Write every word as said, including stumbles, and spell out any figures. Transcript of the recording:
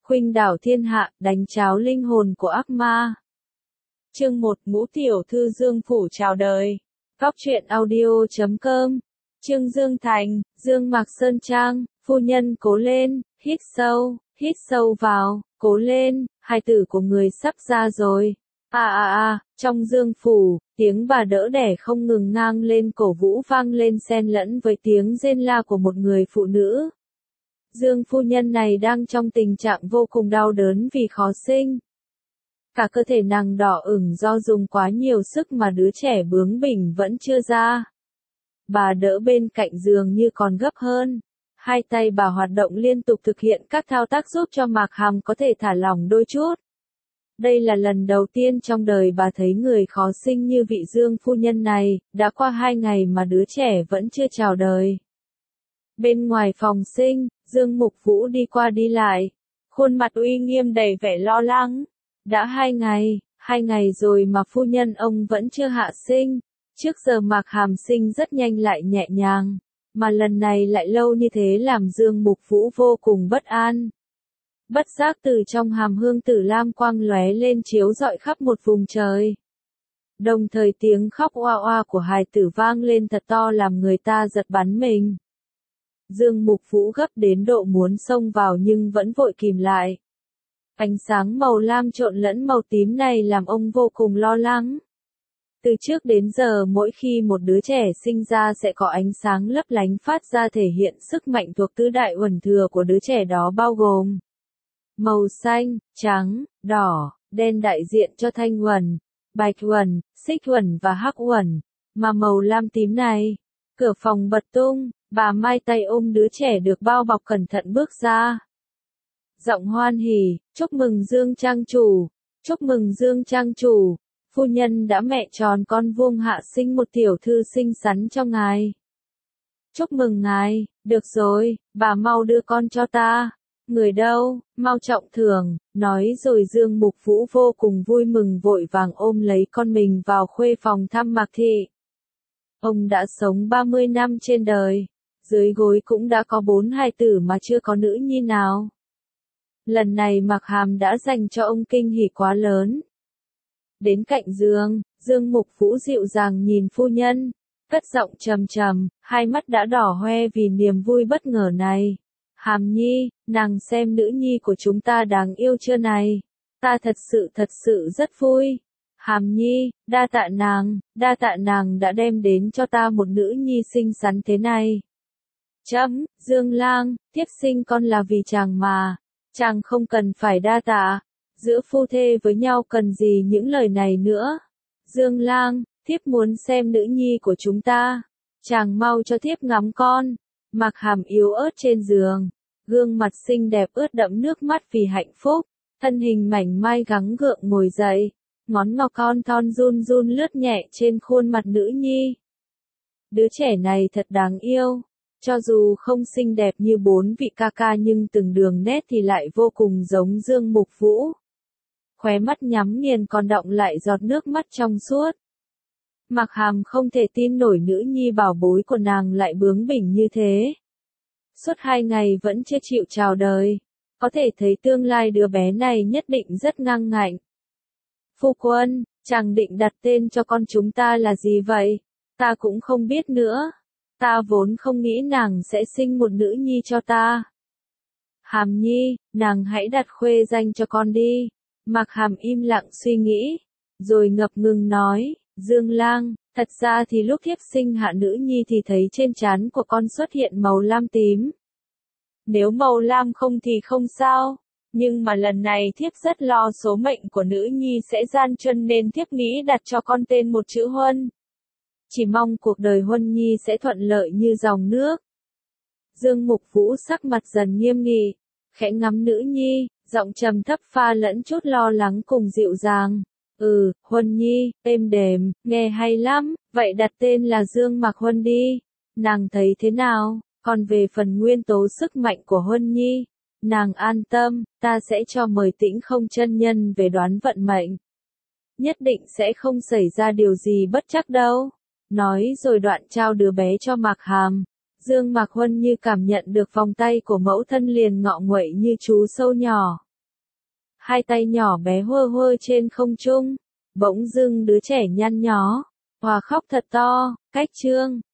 khuynh đảo thiên hạ, đánh cháo linh hồn của ác ma. Chương một, Ngũ tiểu thư Dương phủ chào đời. Góc truyện audio chấm com. Chương Dương Thành, Dương Mạc Sơn Trang, phu nhân cố lên, hít sâu, hít sâu vào, cố lên, hài tử của người sắp ra rồi. À à à, trong Dương phủ, tiếng bà đỡ đẻ không ngừng ngang lên cổ vũ vang lên xen lẫn với tiếng rên la của một người phụ nữ. Dương phu nhân này đang trong tình trạng vô cùng đau đớn vì khó sinh. Cả cơ thể nàng đỏ ửng do dùng quá nhiều sức mà đứa trẻ bướng bỉnh vẫn chưa ra. Bà đỡ bên cạnh giường như còn gấp hơn. Hai tay bà hoạt động liên tục thực hiện các thao tác giúp cho Mạc Hàm có thể thả lỏng đôi chút. Đây là lần đầu tiên trong đời bà thấy người khó sinh như vị Dương phu nhân này, đã qua hai ngày mà đứa trẻ vẫn chưa chào đời. Bên ngoài phòng sinh, Dương Mục Vũ đi qua đi lại, khuôn mặt uy nghiêm đầy vẻ lo lắng. Đã hai ngày, hai ngày rồi mà phu nhân ông vẫn chưa hạ sinh. Trước giờ Mạc Hàm sinh rất nhanh lại nhẹ nhàng, mà lần này lại lâu như thế làm Dương Mục Vũ vô cùng bất an. Bất giác từ trong hàm hương tử lam quang lóe lên chiếu rọi khắp một vùng trời. Đồng thời tiếng khóc oa oa của hài tử vang lên thật to làm người ta giật bắn mình. Dương Mục Vũ gấp đến độ muốn xông vào nhưng vẫn vội kìm lại. Ánh sáng màu lam trộn lẫn màu tím này làm ông vô cùng lo lắng. Từ trước đến giờ mỗi khi một đứa trẻ sinh ra sẽ có ánh sáng lấp lánh phát ra thể hiện sức mạnh thuộc tứ đại uẩn thừa của đứa trẻ đó bao gồm màu xanh, trắng, đỏ, đen đại diện cho thanh uẩn, bạch uẩn, xích uẩn và hắc uẩn, mà màu lam tím này. Cửa phòng bật tung, bà Mai tay ôm đứa trẻ được bao bọc cẩn thận bước ra. Giọng hoan hỉ, chúc mừng Dương trang chủ, chúc mừng Dương trang chủ, phu nhân đã mẹ tròn con vuông hạ sinh một tiểu thư xinh xắn cho ngài. Chúc mừng ngài, được rồi, bà mau đưa con cho ta. Người đâu, mau trọng thưởng, nói rồi Dương Mục Vũ vô cùng vui mừng vội vàng ôm lấy con mình vào khuê phòng thăm Mạc thị. Ông đã sống ba mươi năm trên đời, dưới gối cũng đã có bốn hài tử mà chưa có nữ nhi nào. Lần này Mạc Hàm đã dành cho ông kinh hỉ quá lớn. Đến cạnh giường, Dương Mục Vũ dịu dàng nhìn phu nhân, cất giọng trầm trầm, hai mắt đã đỏ hoe vì niềm vui bất ngờ này. Hàm nhi, nàng xem nữ nhi của chúng ta đáng yêu chưa này? Ta thật sự thật sự rất vui. Hàm nhi, đa tạ nàng, đa tạ nàng đã đem đến cho ta một nữ nhi xinh xắn thế này. Chấm, Dương lang, thiếp sinh con là vì chàng mà. Chàng không cần phải đa tạ. Giữa phu thê với nhau cần gì những lời này nữa. Dương lang, thiếp muốn xem nữ nhi của chúng ta. Chàng mau cho thiếp ngắm con. Mạc Hàm yếu ớt trên giường, gương mặt xinh đẹp ướt đẫm nước mắt vì hạnh phúc, thân hình mảnh mai gắng gượng ngồi dậy, ngón ngọc con thon run run lướt nhẹ trên khuôn mặt nữ nhi. Đứa trẻ này thật đáng yêu, cho dù không xinh đẹp như bốn vị ca ca nhưng từng đường nét thì lại vô cùng giống Dương Mục Vũ. Khóe mắt nhắm nghiền còn đọng lại giọt nước mắt trong suốt. Mạc Hàm không thể tin nổi nữ nhi bảo bối của nàng lại bướng bỉnh như thế. Suốt hai ngày vẫn chưa chịu chào đời, có thể thấy tương lai đứa bé này nhất định rất ngang ngạnh. Phu quân, chàng định đặt tên cho con chúng ta là gì vậy? Ta cũng không biết nữa. Ta vốn không nghĩ nàng sẽ sinh một nữ nhi cho ta. Hàm nhi, nàng hãy đặt khuê danh cho con đi. Mạc Hàm im lặng suy nghĩ, rồi ngập ngừng nói, Dương lang, thật ra thì lúc thiếp sinh hạ nữ nhi thì thấy trên trán của con xuất hiện màu lam tím. Nếu màu lam không thì không sao, nhưng mà lần này thiếp rất lo số mệnh của nữ nhi sẽ gian truân nên thiếp nghĩ đặt cho con tên một chữ Huân. Chỉ mong cuộc đời Huân nhi sẽ thuận lợi như dòng nước. Dương Mục Vũ sắc mặt dần nghiêm nghị, khẽ ngắm nữ nhi, giọng trầm thấp pha lẫn chút lo lắng cùng dịu dàng. Ừ, Huân nhi, êm đềm, nghe hay lắm, vậy đặt tên là Dương Mạc Huân đi. Nàng thấy thế nào? Còn về phần nguyên tố sức mạnh của Huân nhi, nàng an tâm, ta sẽ cho mời Tĩnh Không chân nhân về đoán vận mệnh. Nhất định sẽ không xảy ra điều gì bất trắc đâu. Nói rồi đoạn trao đứa bé cho Mạc Hàm. Dương Mạc Huân như cảm nhận được vòng tay của mẫu thân liền ngọ nguậy như chú sâu nhỏ. hai tay nhỏ bé hơ hơ trên không trung. Bỗng dưng đứa trẻ nhăn nhó, Hòa khóc thật to, cách Trương